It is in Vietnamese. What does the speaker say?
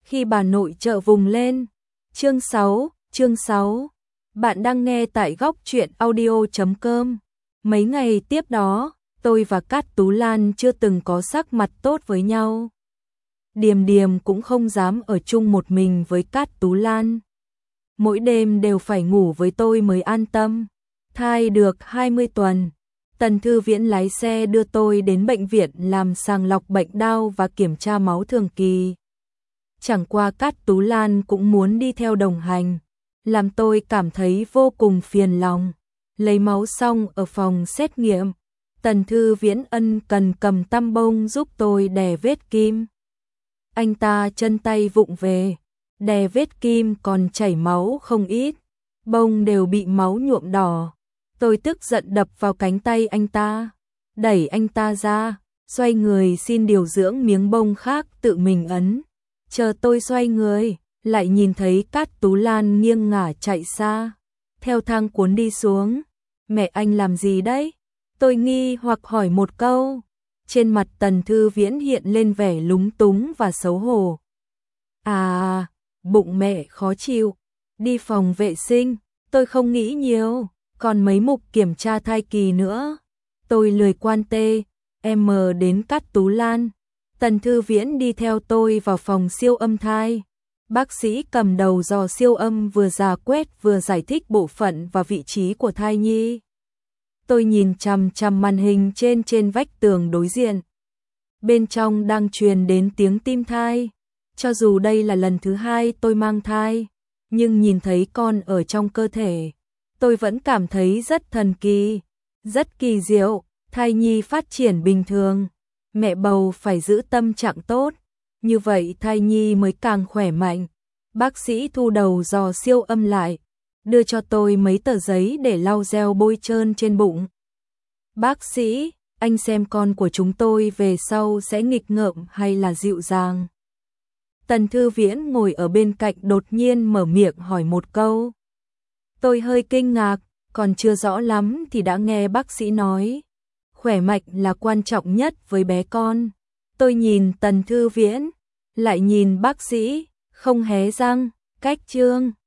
Khi bà nội trợ vùng lên. Chương 6. Bạn đang nghe tại góc truyện audio.com. Mấy ngày tiếp đó, tôi và Cát Tú Lan chưa từng có sắc mặt tốt với nhau. Điềm Điềm cũng không dám ở chung một mình với Cát Tú Lan. Mỗi đêm đều phải ngủ với tôi mới an tâm. Thai được 20 tuần, Tần Thư Viễn lái xe đưa tôi đến bệnh viện làm sàng lọc bệnh đau và kiểm tra máu thường kỳ. Chẳng qua Cát Tú Lan cũng muốn đi theo đồng hành, làm tôi cảm thấy vô cùng phiền lòng. Lấy máu xong ở phòng xét nghiệm, Tần Thư Viễn ân cần cầm tăm bông giúp tôi đè vết kim. Anh ta chân tay vụng về, đè vết kim còn chảy máu không ít, bông đều bị máu nhuộm đỏ. Tôi tức giận đập vào cánh tay anh ta, đẩy anh ta ra, xoay người xin điều dưỡng miếng bông khác tự mình ấn. Chờ tôi xoay người, lại nhìn thấy Cát Tú Lan nghiêng ngả chạy xa, theo thang cuốn đi xuống. Mẹ anh làm gì đấy? Tôi nghi hoặc hỏi một câu. Trên mặt Tần Thư Viễn hiện lên vẻ lúng túng và xấu hổ. À, bụng mẹ khó chịu, đi phòng vệ sinh. Tôi không nghĩ nhiều, còn mấy mục kiểm tra thai kỳ nữa. Tôi lười quan tê, em mờ đến Cát Tú Lan. Tần Thư Viễn đi theo tôi vào phòng siêu âm thai. Bác sĩ cầm đầu dò siêu âm vừa rà quét vừa giải thích bộ phận và vị trí của thai nhi. Tôi nhìn chằm chằm màn hình trên vách tường đối diện. Bên trong đang truyền đến tiếng tim thai. Cho dù đây là lần thứ 2 tôi mang thai, nhưng nhìn thấy con ở trong cơ thể, tôi vẫn cảm thấy rất thần kỳ, rất kỳ diệu. Thai nhi phát triển bình thường, mẹ bầu phải giữ tâm trạng tốt, như vậy thai nhi mới càng khỏe mạnh. Bác sĩ thu đầu dò siêu âm lại, đưa cho tôi mấy tờ giấy để lau gel bôi trơn trên bụng. Bác sĩ, anh xem con của chúng tôi về sau sẽ nghịch ngợm hay là dịu dàng? Tần Thư Viễn ngồi ở bên cạnh đột nhiên mở miệng hỏi một câu. Tôi hơi kinh ngạc, còn chưa rõ lắm thì đã nghe bác sĩ nói khỏe mạnh là quan trọng nhất với bé con. Tôi nhìn Tần Thư Viễn, lại nhìn bác sĩ, không hé răng, cách chương.